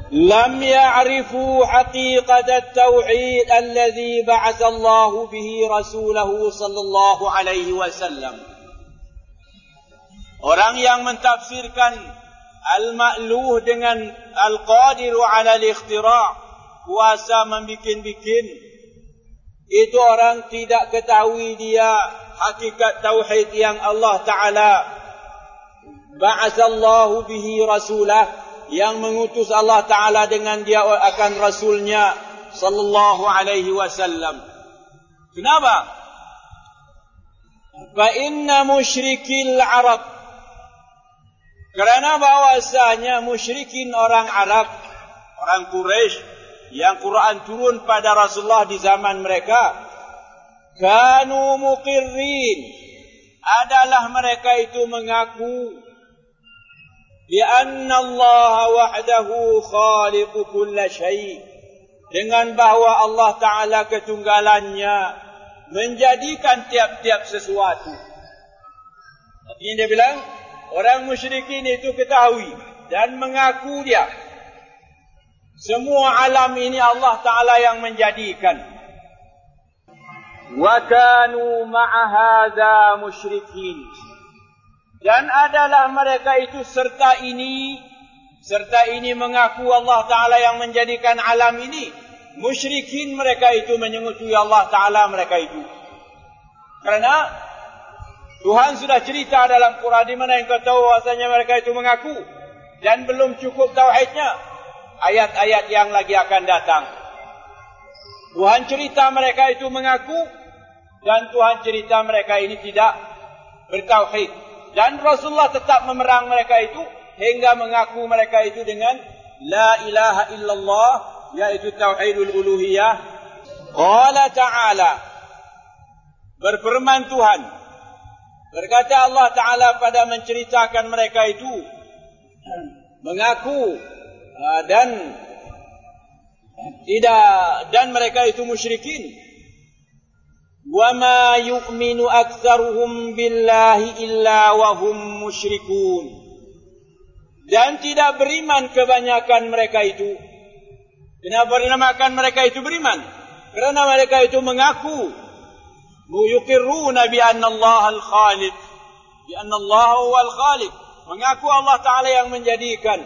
lam ya'rifu haqiqat at-tauhid alladhi ba'atha Allah bihi rasulahu sallallahu alaihi wasallam. Orang yang mentafsirkan al-ma'luh dengan al-qadiru 'ala al-ikhtira', kuasa membikin-bikin, itu orang tidak ketahui dia hakikat tauhid yang Allah Ta'ala ba'atsallahu bihi rasulah, yang mengutus Allah Ta'ala dengan dia akan rasulnya sallallahu alaihi wasallam. Kenapa? Fa inna musyrikil Arab, karena bahwasanya musyrikin orang Arab, orang Quraisy yang Quran turun pada Rasulullah di zaman mereka, kanu muqirrin, adalah mereka itu mengaku bi anna Allah wahdahu khaliqu kulla syai', dengan bahwa Allah Ta'ala ketunggalannya menjadikan tiap-tiap sesuatu. Artinya dia bilang, orang musyrikin itu ketahui dan mengaku dia, semua alam ini Allah Ta'ala yang menjadikan. Wa kanu ma'a hadza musyrikin, dan adalah mereka itu serta ini mengaku Allah Ta'ala yang menjadikan alam ini. Musyrikin mereka itu menyekutukan Allah Ta'ala mereka itu. Karena Tuhan sudah cerita dalam Quran di mana engkau tahu bahasanya mereka itu mengaku dan belum cukup tauhidnya. Ayat-ayat yang lagi akan datang, Tuhan cerita mereka itu mengaku dan Tuhan cerita mereka ini tidak bertauhid. Dan Rasulullah tetap memerang mereka itu hingga mengaku mereka itu dengan la ilaha illallah, yaitu tauhidul uluhiyah. Qala Ta'ala, berfirman Tuhan, berkata Allah Ta'ala pada menceritakan mereka itu mengaku dan mereka itu musyrikin. Wa ma yu'minu aktsaruhum billahi illa wa hum musyrikun, dan tidak beriman kebanyakan mereka itu. Kenapa dinamakan mereka itu beriman? Karena mereka itu mengaku yuqirruna bi anna Allah al-khaliq, bi anna Allah huwa al-khaliq, mengaku Allah Ta'ala yang menjadikan.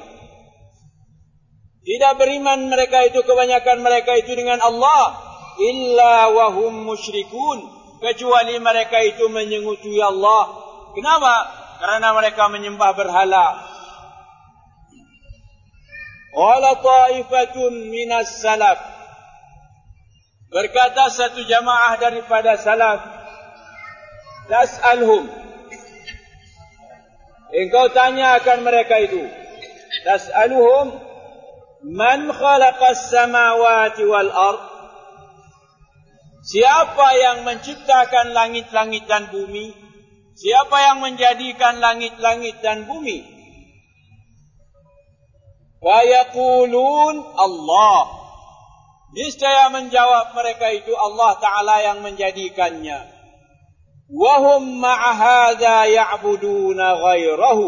Tidak beriman mereka itu, kebanyakan mereka itu dengan Allah, illa wa hum musyrikun, kecuali mereka itu menyekutukan Allah. Kenapa? Karena mereka menyembah berhala. Qala ta'ifatun minas salaf, berkata satu jamaah daripada salaf, tas'alhum, engkau tanyakan mereka itu, tas'aluhum man khalaqas samawati wal ard, siapa yang menciptakan langit-langit dan bumi? Siapa yang menjadikan langit-langit dan bumi? Wa yaqulun Allah, niscaya menjawab mereka itu Allah Ta'ala yang menjadikannya. Wahum ma'a hadza ya'buduna ghairahu,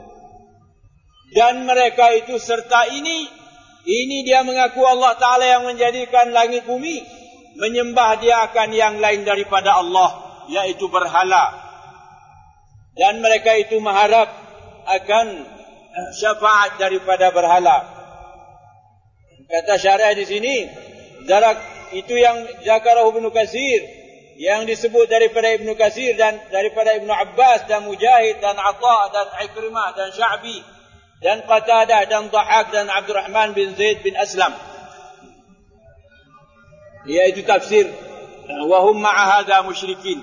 dan mereka itu serta ini dia mengaku Allah Ta'ala yang menjadikan langit bumi, menyembah dia akan yang lain daripada Allah, yaitu berhala. Dan mereka itu mengharap akan syafaat daripada berhala. Kata syarah di sini, zarak itu yang zakarahu Ibnu Katsir, yang disebut daripada Ibnu Katsir dan daripada Ibnu Abbas dan Mujahid dan Atha dan Ikrimah dan Sya'bi dan Qatadah dan Dhahak dan Abdurrahman bin Zaid bin Aslam, yaitu tafsir wa hum ma'a hadza musyrikin.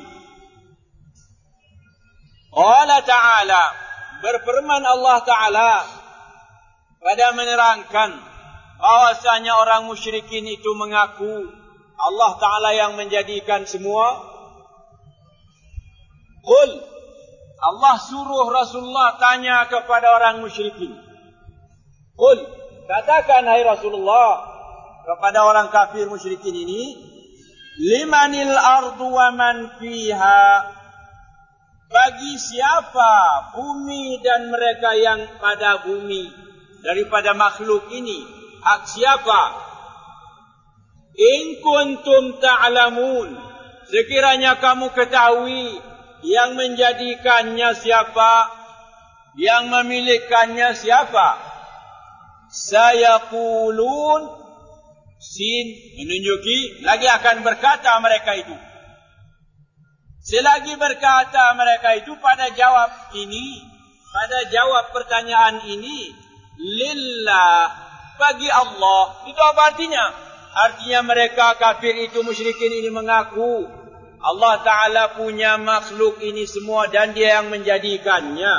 Qala Ta'ala, berfirman Allah Ta'ala pada menerangkan bahwasanya orang musyrikin itu mengaku Allah Ta'ala yang menjadikan semua. Qul, Allah suruh Rasulullah tanya kepada orang musyrikin. Qul, katakan hai Rasulullah kepada orang kafir musyrikin ini, limanil ardu wa man fiha, bagi siapa bumi dan mereka yang pada bumi daripada makhluk ini, Hak siapa? In kuntum ta'lamun. Sekiranya kamu ketahui yang menjadikannya siapa, yang memilikannya siapa. Sayaqulun, sin menunjuki lagi akan berkata mereka itu. Selagi berkata mereka itu pada jawab ini, pada jawab pertanyaan ini, lillah, bagi Allah. Itu apa artinya? Artinya mereka kafir itu, musyrikin ini mengaku Allah Ta'ala punya makhluk ini semua dan dia yang menjadikannya.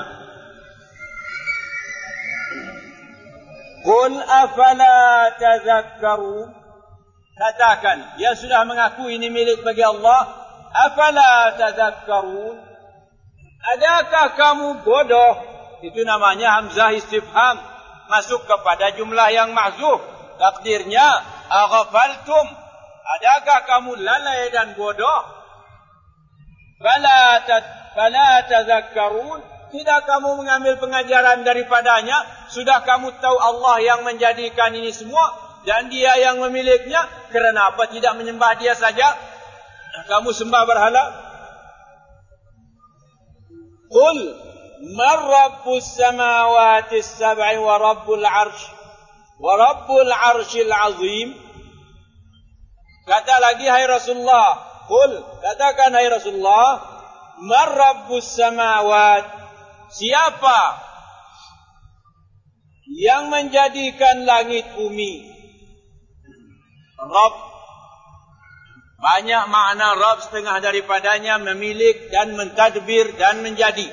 Qul afala tazakkarun. Katakan, dia sudah mengaku ini milik bagi Allah. Afala tazakkarun. Adakah kamu bodoh? Itu namanya hamzah istifham, masuk kepada jumlah yang mahzuf. Takdirnya aghfaltum. Adakah kamu lalai dan bodoh? Fala tazakkarun. Tidak kamu mengambil pengajaran daripadanya. Sudah kamu tahu Allah yang menjadikan ini semua dan dia yang memiliknya. Kenapa tidak menyembah dia saja? Kamu sembah berhala? Qul man rabbus samawati as-sab'i wa rabbul 'arshil 'azim. Kata lagi, hai Rasulullah, qul, katakan hai Rasulullah, man rabbus samawat, siapa yang menjadikan langit bumi? Rabb, banyak makna Rabb, setengah daripadanya memilik dan mentadbir dan menjadi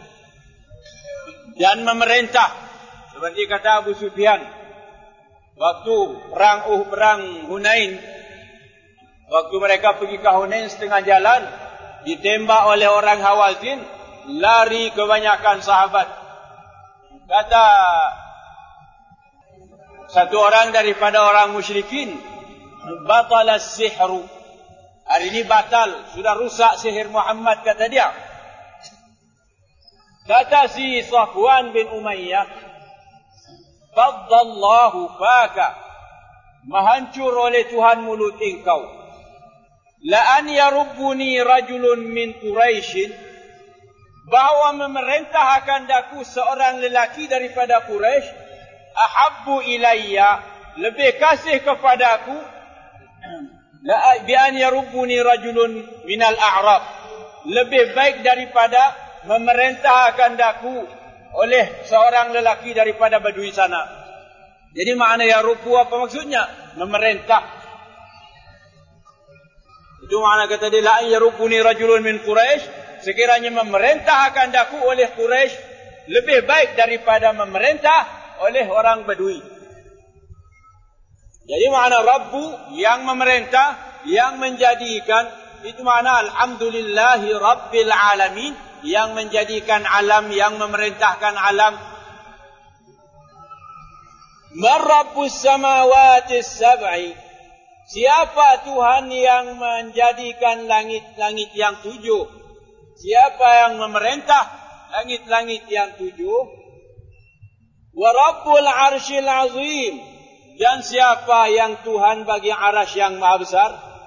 dan memerintah. Seperti kata Abu Sufyan waktu perang Hunain, waktu mereka pergi ke Hunain, setengah jalan ditembak oleh orang Hawazin, lari kebanyakan sahabat. Kata satu orang daripada orang musyrikin, batala sihru, hari ini batal, sudah rusak sihir Muhammad, kata dia. Kata si Safwan bin Umayyah, faddallahu faka, menghancur oleh Tuhan mulut engkau. La an yarubbuni rajulun min Quraisy, bahwa memerintah akan daku seorang lelaki daripada Quraisy, ahabbu ilayya, lebih kasih kepadaku, la bi an yarubbuni rajulun minal a'rab, lebih baik daripada memerintah akan daku oleh seorang lelaki daripada Badui sana. Jadi makna yarubbu apa maksudnya? Memerintah. Itu makna kata dia, la yarubbuni rajulun min Quraisy, sekiranya memerintah akan daku oleh Quraisy lebih baik daripada memerintah oleh orang Badui. Jadi makna Rabbu, yang memerintah, yang menjadikan. Itu makna alhamdulillahi rabbil alamin, yang menjadikan alam, yang memerintahkan alam. Man rabbus samawati sab'i, siapa Tuhan yang menjadikan langit-langit yang 7? Siapa yang memerintah langit-langit yang 7? Wa rabbul 'arshil 'azim, dan siapa yang Tuhan bagi arasy yang maha besar?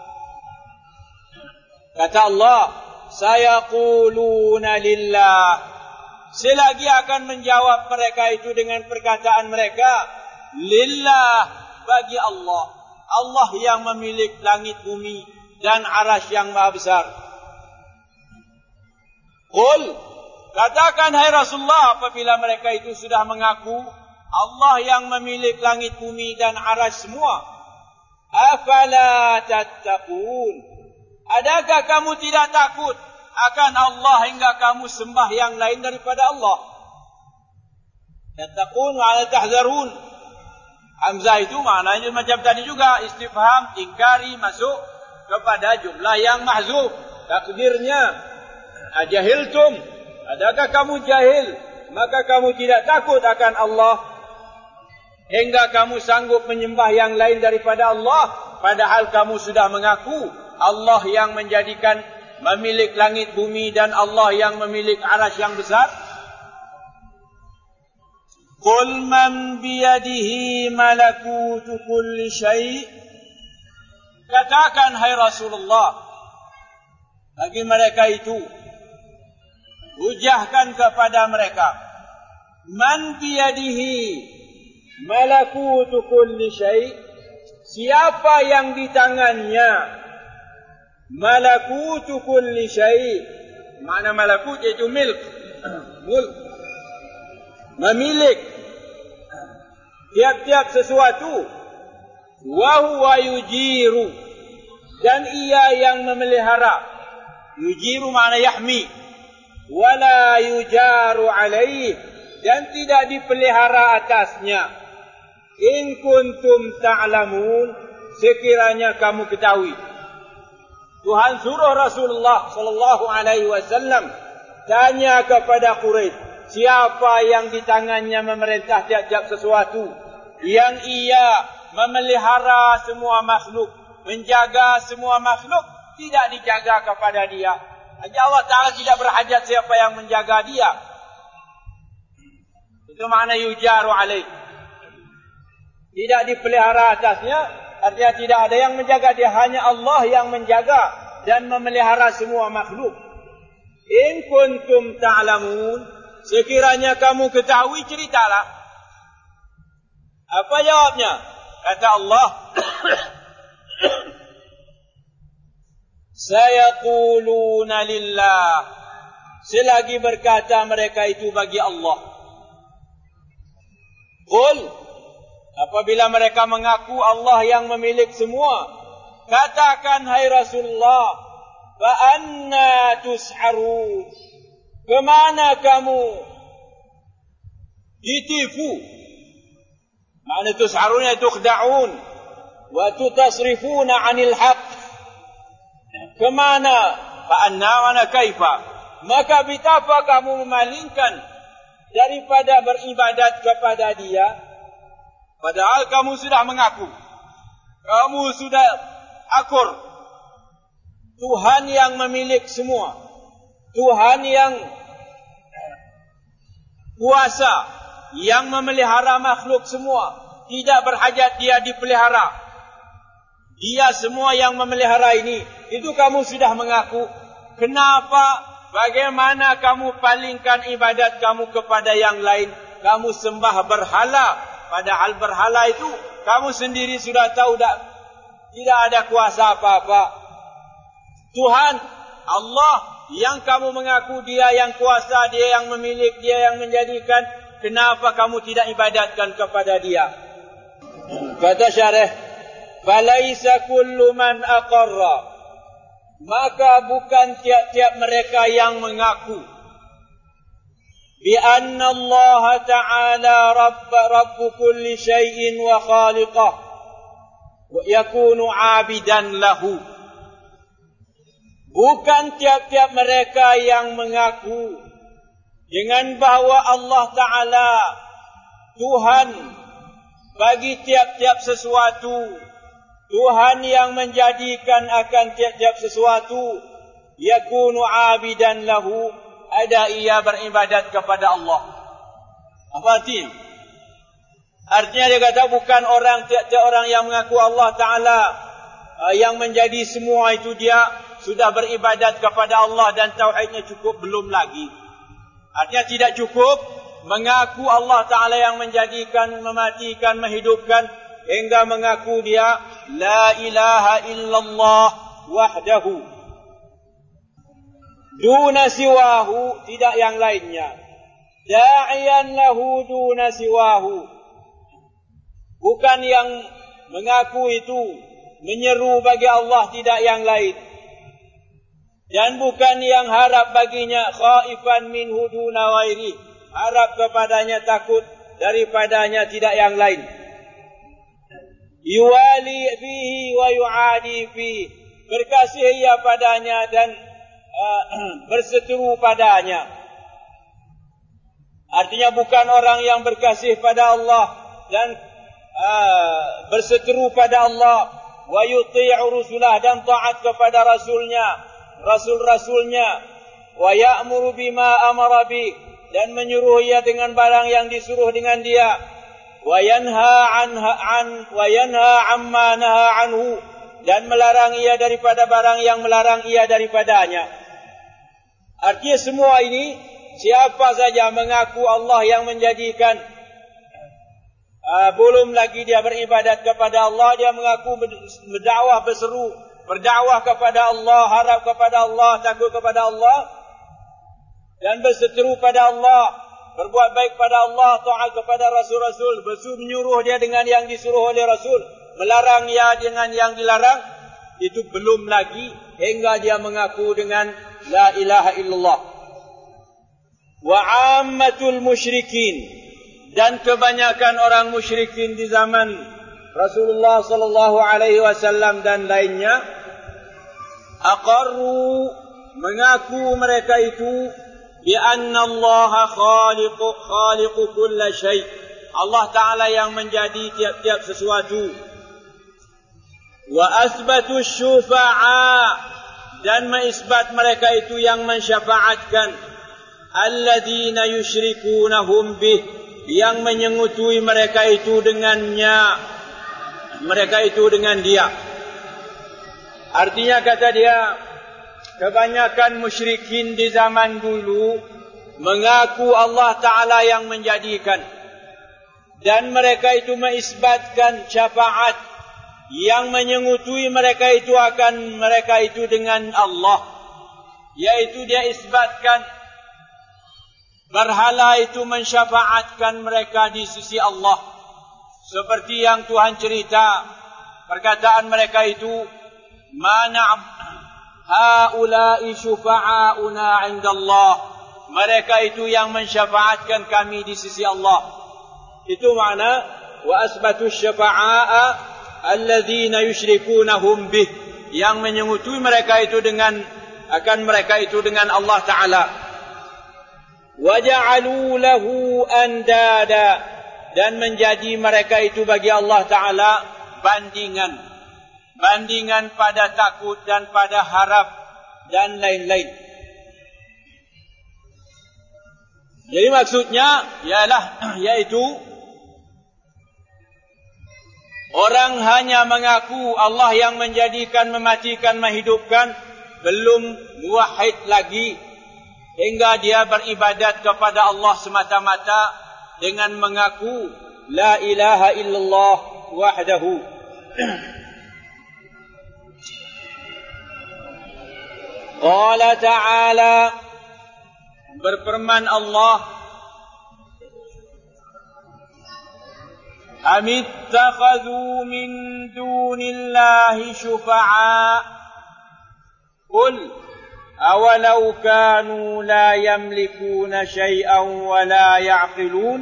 Kata Allah, sayaquluna lillah, selagi akan menjawab mereka itu dengan perkataan mereka, lillah, bagi Allah. Allah yang memiliki langit bumi dan arasy yang maha besar. Qul, katakan hai Rasulullah, apabila mereka itu sudah mengaku Allah yang memiliki langit bumi dan arasy semua, afala tattaqun, adakah kamu tidak takut akan Allah hingga kamu sembah yang lain daripada Allah? Tattaqun wa tahzarun. Hamzah itu maknanya macam tadi juga, istifham, ingkari, masuk kepada jumlah yang mahzuf. Takdirnya, ajahiltum, adakah kamu jahil, maka kamu tidak takut akan Allah hingga kamu sanggup menyembah yang lain daripada Allah, padahal kamu sudah mengaku Allah yang menjadikan, memiliki langit bumi dan Allah yang memiliki arasy yang besar. Qul man biyadihi malakutu kulli syai'. Katakan hai Rasulullah bagi mereka itu, hujahkan kepada mereka, man biyadihi malakutu kulli syai', siapa yang di tangannya malakutu kulli syai'. Makna malakut iaitu milk, mulk, memilik tiap-tiap sesuatu. Wa huwa yujiru, dan ia yang memelihara. Yujiru makna yahmi. Wala yujaru alaih, dan tidak dipelihara atasnya. In kuntum ta'lamun, sekiranya kamu ketahui. Tuhan suruh Rasulullah sallallahu alaihi wasallam tanya kepada Quraisy, siapa yang di tangannya memerintah tiap-tiap sesuatu, yang ia memelihara semua makhluk, menjaga semua makhluk, tidak dijaga kepada dia. Hanya Allah Ta'ala tidak berhajat siapa yang menjaga dia. Itu makna yujaru alaih. Tidak dipelihara atasnya, artinya tidak ada yang menjaga dia. Hanya Allah yang menjaga dan memelihara semua makhluk. In kuntum ta'lamun, sekiranya kamu ketahui, ceritalah. Apa jawabnya? Kata Allah, sayaquluna lillah, selagi berkata mereka itu bagi Allah. Qul, apabila mereka mengaku Allah yang memiliki semua, katakan hai Rasulullah, fa anna tus'arun, kemana kamu ditipu? Makna tus'arun iaitu tukhda'un wa tutasrifuna 'anil haqq. Kemana? Fa anna wa kaifa, maka betapa kamu memalingkan daripada beribadat kepada dia, padahal kamu sudah mengaku, kamu sudah akur Tuhan yang memiliki semua, Tuhan yang kuasa, yang memelihara makhluk semua, tidak berhajat dia dipelihara. Dia semua yang memelihara ini. Itu kamu sudah mengaku. Kenapa? Bagaimana kamu palingkan ibadat kamu kepada yang lain? Kamu sembah berhala, padahal berhala itu kamu sendiri sudah tahu tidak ada kuasa apa-apa. Tuhan Allah yang kamu mengaku dia yang kuasa, dia yang memiliki, dia yang menjadikan, kenapa kamu tidak ibadatkan kepada dia? Kata syarih, falaisa kullu man aqarra, maka bukan tiap-tiap mereka yang mengaku bi anna Allah Ta'ala rabb kulli syai'in wa khaliqah wa yakunu 'abidan lahu. Bukan tiap-tiap mereka yang mengaku dengan bahawa Allah Ta'ala Tuhan bagi tiap-tiap sesuatu, Tuhan yang menjadikan akan tiap-tiap sesuatu, yakunu abidan lahu, ada ia beribadat kepada Allah. Apa artinya? Artinya dia kata bukan orang, tiap-tiap orang yang mengaku Allah Ta'ala yang menjadi semua itu dia sudah beribadat kepada Allah dan tauhidnya cukup, belum lagi. Artinya tidak cukup mengaku Allah Ta'ala yang menjadikan, mematikan, menghidupkan, hingga mengaku dia la ilaha illallah wahdahu duna siwahu, tidak yang lainnya. Da'iyan lahu duna siwahu, bukan yang mengaku itu menyeru bagi Allah, tidak yang lain. Dan bukan yang harap baginya khaifan minhu duna ghairi, harap kepadanya, takut daripadanya, tidak yang lain. Yuwali fihi wa yu'adi fihi, berkasih ia padanya dan berseteru padanya. Artinya bukan orang yang berkasih pada Allah dan berseteru pada Allah, wa yuti'u rusulah, dan taat kepada rasulnya, rasul-rasulnya, wa ya'muru bima amara bi, dan menyuruh ia dengan barang yang disuruh dengan dia, wa yanha amma naha anhu, dan melarang ia daripada barang yang melarang ia daripadanya. Artinya semua ini, siapa saja mengaku Allah yang menjadikan, belum lagi dia beribadat kepada Allah, dia mengaku berdakwah, berdakwah kepada Allah, harap kepada Allah, takut kepada Allah, dan berseteru pada Allah, berbuat baik pada Allah, taat kepada Rasul-Rasul, menyuruh dia dengan yang disuruh oleh Rasul, melarang dia dengan yang dilarang, itu belum lagi hingga dia mengaku dengan la ilaha illallah. Wa ammatul musyrikin, dan kebanyakan orang musyrikin di zaman Rasulullah sallallahu alaihi wasallam dan lainnya, aqarru, mengaku mereka itu bi anna Allah khaliqu kulla syai', Allah Taala yang menjadi tiap-tiap sesuatu. Wa asbatu syufa'a, dan mengisbat mereka itu yang mensyafaatkan, alladzina yusyrikunahum bih, yang menyengutui mereka itu dengannya, mereka itu dengan dia. Artinya kata dia, kebanyakan musyrikin di zaman dulu mengaku Allah Ta'ala yang menjadikan, dan mereka itu mengisbatkan syafaat yang menyengutui mereka itu akan mereka itu dengan Allah, yaitu dia isbatkan berhala itu mensyafaatkan mereka di sisi Allah, seperti yang Tuhan cerita perkataan mereka itu, mana haula'i syufa'auna 'indallah, mereka itu yang mensyafaatkan kami di sisi Allah. Itu makna wa asbatu syafa'a'a alladzina yusyrikunahum bih, yang menyengutui mereka itu dengan mereka itu dengan Allah Taala. Wa ja'alu lahu andada, dan menjadi mereka itu bagi Allah Taala bandingan pada takut dan pada harap dan lain-lain. Jadi maksudnya yaitu orang hanya mengaku Allah yang menjadikan, mematikan, menghidupkan, belum muwahhid lagi, hingga dia beribadat kepada Allah semata-mata dengan mengaku la ilaha illallah wahdahu. Qala ta'ala, berfirman Allah, amittakhadhu min dunillahi syufa'a qul awalau kanu la yamlikuna syai'an wa la ya'qilun.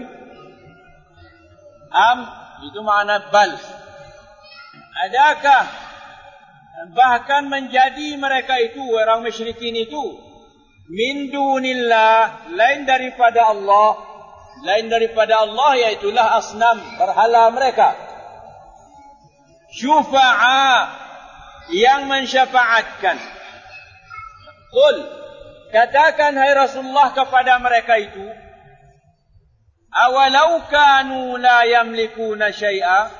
Itu makna bal. Adakah, bahkan menjadi mereka itu, orang musyrikin itu, min dunillah, lain daripada Allah, yaitulah asnam, berhala mereka, syufa'a, yang mensyafaatkan. Qul, katakan hai Rasulullah kepada mereka itu, awalau kanu la yamlikuna syai'a.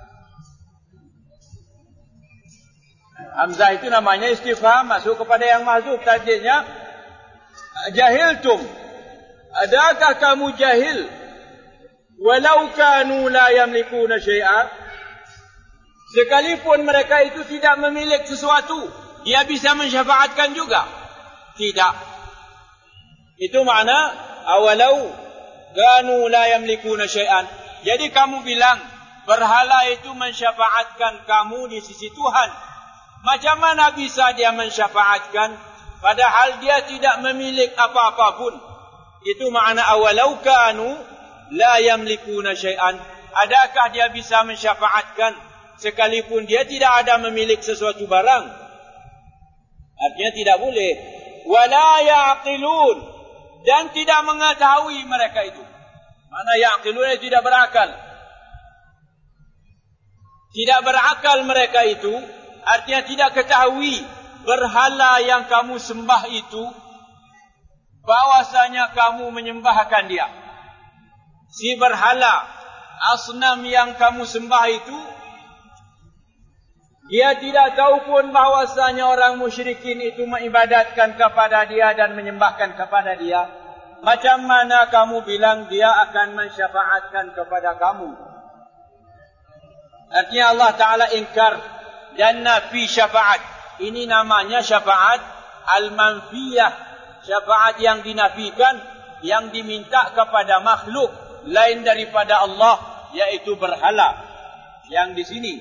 Hamzah itu namanya istifham, masuk kepada yang mahdzuf. Tadinya jahiltum, adakah kamu jahil, walau kanu la yamlikuna syai'a, sekalipun mereka itu tidak memiliki sesuatu, dia bisa mensyafaatkan juga? Tidak. Itu makna awalau kanu la yamlikuna syai'an. Jadi kamu bilang berhala itu mensyafaatkan kamu di sisi Tuhan. Macam mana bisa dia mensyafaatkan padahal dia tidak memiliki apa-apa pun? Itu makna awalau kanu la yamlikuna syai'an. Adakah dia bisa mensyafaatkan sekalipun dia tidak ada memiliki sesuatu barang? Artinya tidak boleh. Wala ya'qilun, dan tidak mengetahui mereka itu. Mana ya'qilun, tidak berakal. Tidak berakal mereka itu, artinya tidak ketahui berhala yang kamu sembah itu bahwasanya kamu menyembahkan dia. Si berhala, asnam yang kamu sembah itu, dia tidak tahu pun bahwasanya orang musyrikin itu mengibadatkan kepada dia dan menyembahkan kepada dia. Macam mana kamu bilang dia akan mensyafaatkan kepada kamu? Artinya Allah Ta'ala ingkar dan nafi syafaat. Ini namanya syafaat al-manfiyah. Syafaat yang dinafikan, yang diminta kepada makhluk lain daripada Allah, yaitu berhala. Yang di sini,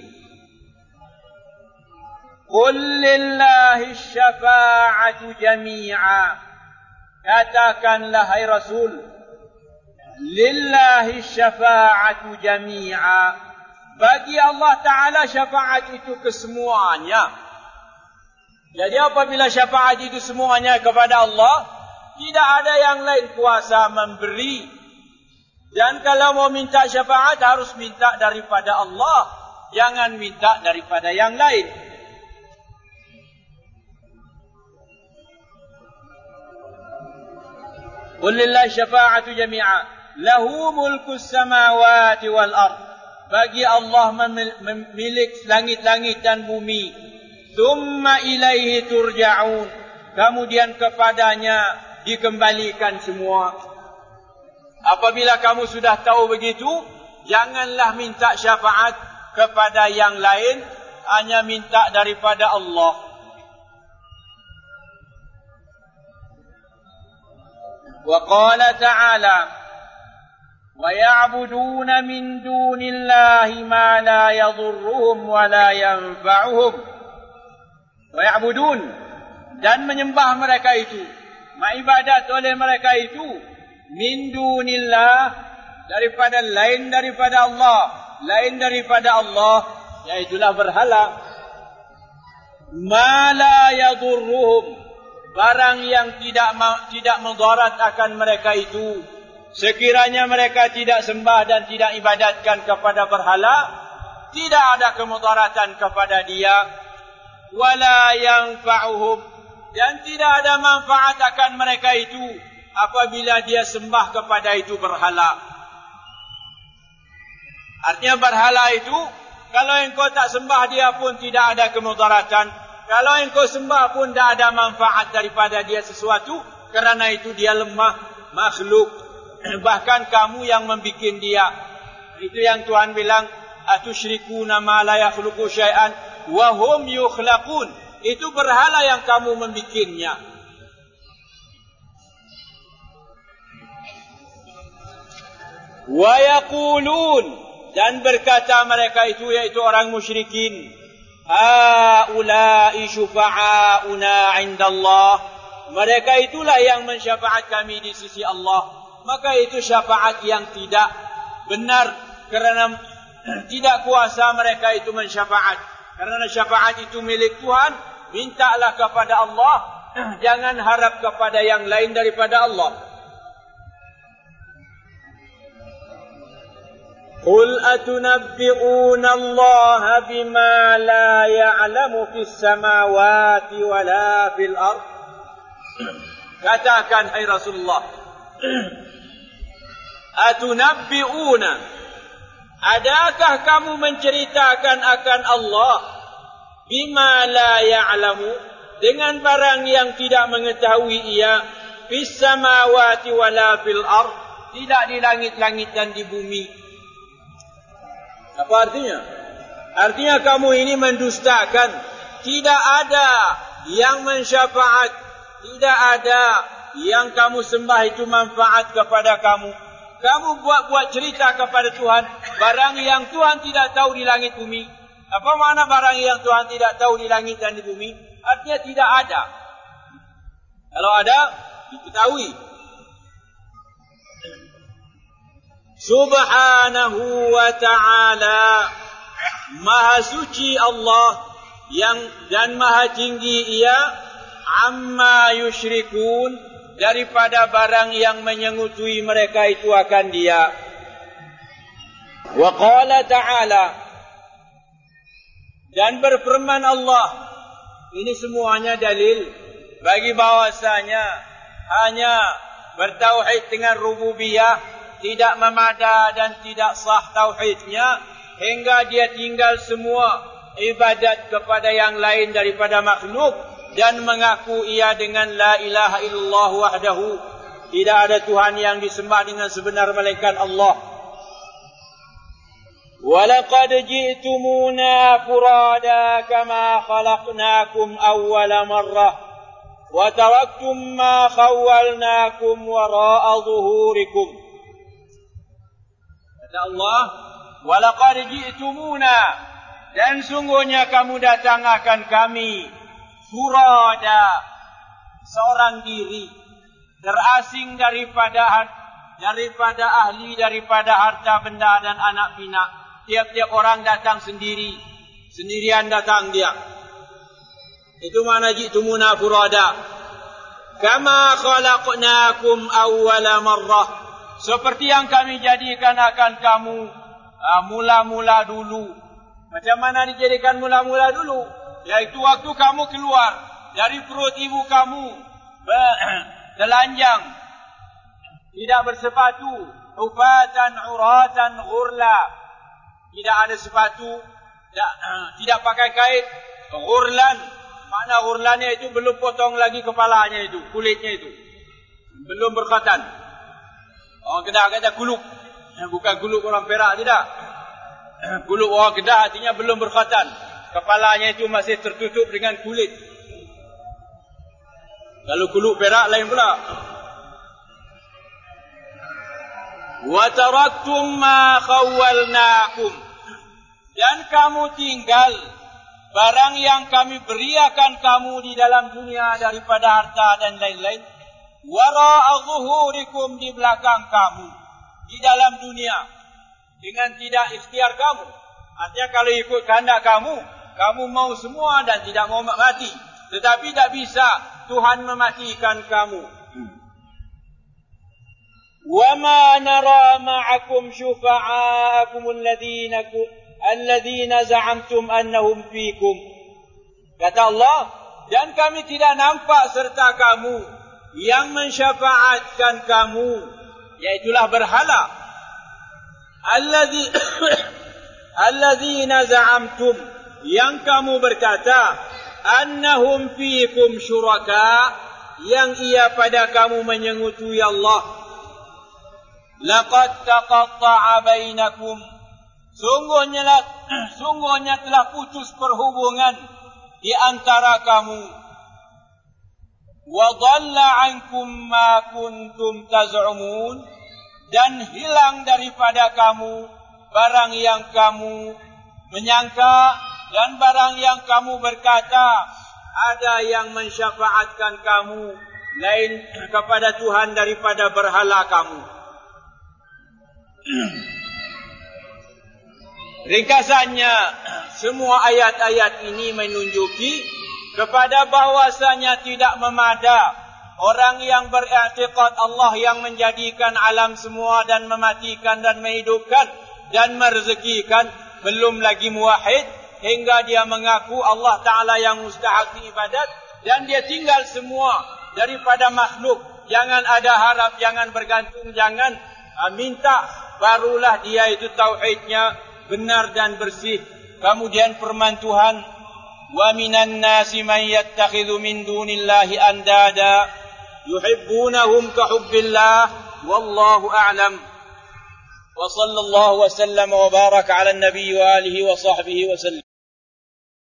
qul lillahi syafa'atu jami'a. Katakanlah hai Rasul, lillahi syafa'atu jami'a. Bagi Allah Ta'ala syafaat itu kesemuanya. Jadi apabila syafaat itu semuanya kepada Allah, tidak ada yang lain kuasa memberi. Dan kalau mau minta syafaat, harus minta daripada Allah, jangan minta daripada yang lain. Qul lillahi syafa'atu jami'a lahu mulkus samawati wal ard. Bagi Allah memiliki langit-langit dan bumi. Thumma ilaihi turja'un. Kemudian kepadanya dikembalikan semua. Apabila kamu sudah tahu begitu, janganlah minta syafaat kepada yang lain, hanya minta daripada Allah. وقال تعالى ويعبدون من دون الله ما لا يضرهم ولا ينفعهم. ويعبدون, dan menyembah mereka itu, mengibadat oleh mereka itu, min dunillah, daripada lain daripada Allah, yaitulah berhala. Ma la yadurruhum, barang yang tidak mudarat akan mereka itu. Sekiranya mereka tidak sembah dan tidak ibadatkan kepada berhala, tidak ada kemudaratan kepada dia. Wala yanfa'uhum, dan tidak ada manfaat akan mereka itu apabila dia sembah kepada itu berhala. Artinya berhala itu, kalau engkau tak sembah dia pun tidak ada kemudaratan. Kalau engkau sembah pun tidak ada manfaat daripada dia sesuatu, kerana itu dia lemah, makhluk. Bahkan kamu yang membuat dia. Itu yang Tuhan bilang, atusyrikuna ma la yakhluqu syai'an wa hum yukhlaqun. Itu berhala yang kamu membuatnya. Wa yaqulun, dan berkata mereka itu, yaitu orang musyrikin, haula'i syufa'auna 'indallah. Mereka itulah yang mensyafaat kami di sisi Allah. Maka itu syafaat yang tidak benar, kerana tidak kuasa mereka itu mensyafaat. Kerana syafaat itu milik Tuhan, mintalah kepada Allah, jangan harap kepada yang lain daripada Allah. Qul atunabbi'una Allah bima la ya'lamu fis samawati wa la fil ard. Katakan hai Rasulullah, atunabbi'una, adakah kamu menceritakan akan Allah bima la ya'lamu, dengan barang yang tidak mengetahui ia, fis samawati wa la fil ard, tidak di langit-langit dan di bumi. Apa artinya? Artinya kamu ini mendustakan. Tidak ada yang mensyafaat, tidak ada yang kamu sembah itu manfaat kepada kamu. Kamu buat cerita kepada Tuhan barang yang Tuhan tidak tahu di langit bumi. Apa makna barang yang Tuhan tidak tahu di langit dan di bumi? Artinya tidak ada. Kalau ada, diketahui. Subhanahu wa ta'ala, maha suci Allah dan maha tinggi ia, amma yusyrikun, daripada barang yang menyengutui mereka itu akan dia. Wa qala ta'ala, dan berfirman Allah, ini semuanya dalil bagi bahwasanya hanya bertauhid dengan rububiyah, tidak memada dan tidak sah tauhidnya, hingga dia tinggal semua ibadat kepada yang lain daripada makhluk dan mengaku ia dengan la ilaha illallah wahdahu, tidak ada Tuhan yang disembah dengan sebenar melainkan Allah. وَلَقَدْ جِئْتُمُونَا فُرَادَى كَمَا خَلَقْنَاكُمْ أَوَّلَ مَرَّةٍ وَتَرَكْتُمْ مَا خَوَّلْنَاكُمْ وَرَاءَ ظُهُورِكُمْ. Kata Allah, وَلَقَدْ جِئْتُمُونَا, dan sungguhnya kamu datang akan kami furada, seorang diri, terasing daripada ahli, daripada harta benda dan anak pinak. Tiap-tiap orang datang sendirian datang dia. Itu makna ji'tumuna furada. Kama khalaqnakum awwala marrah, seperti yang kami jadikan akan kamu mula-mula dulu. Macam mana dijadikan mula-mula dulu? Yaitu waktu kamu keluar dari perut ibu kamu, telanjang, tidak bersepatu, hufatan uratan ghurla, tidak ada sepatu, tidak pakai kait, ghurlan. Makna ghurlannya itu belum potong lagi kepalanya itu, kulitnya itu belum berkhatan. Orang Kedah kata kuluk, bukan kuluk orang Perak, tidak. Kuluk orang Kedah artinya belum berkhatan, kepalanya itu masih tertutup dengan kulit. Kalau kuluk Perak lain pula. Wa taraktum ma khawwalnakum, dan kamu tinggal barang yang kami beriakan kamu di dalam dunia daripada harta dan lain-lain. Wara'a zuhurikum, di belakang kamu di dalam dunia, dengan tidak ikhtiar kamu. Artinya kalau ikut kehendak kamu mau semua dan tidak mau mati. Tetapi tak bisa, Tuhan mematikan kamu. وَمَا نَرَى مَعَكُمْ شُفَعَاءَكُمُ الَّذِينَ زَعَمْتُمْ أَنَّهُمْ فِيكُمْ. Kata Allah, dan kami tidak nampak serta kamu yang mensyafaatkan kamu, yaitulah berhala. الَّذِينَ زَعَمْتُمْ, yang kamu berkata, أَنَّهُمْ فِيكُمْ شُرَكَاء, yang ia pada kamu menyengutui Allah. Laqad taqatta'a bainakum, sungguhnya telah putus perhubungan di antara kamu. Wa dhalla 'ankum ma kuntum taz'umun, dan hilang daripada kamu barang yang kamu menyangka dan barang yang kamu berkata ada yang mensyafaatkan kamu lain kepada Tuhan daripada berhala kamu. Ringkasannya, semua ayat-ayat ini menunjuki kepada bahwasanya tidak memada orang yang beriktikad Allah yang menjadikan alam semua dan mematikan dan menghidupkan dan merezekikan, belum lagi muwahhid hingga dia mengaku Allah Ta'ala yang mustahak ibadat, dan dia tinggal semua daripada makhluk. Jangan ada harap, jangan bergantung, jangan minta, barulah dia itu tauhidnya benar dan bersih. Kemudian firman Tuhan, wa minan nasi man yattakhidhu min dunillahi andada yuhibbunahum ka hubbillah wallahu a'lam. Wa sallallahu wa sallama wa baraka ala an-nabiy wa alihi wa sahbihi wa sallam.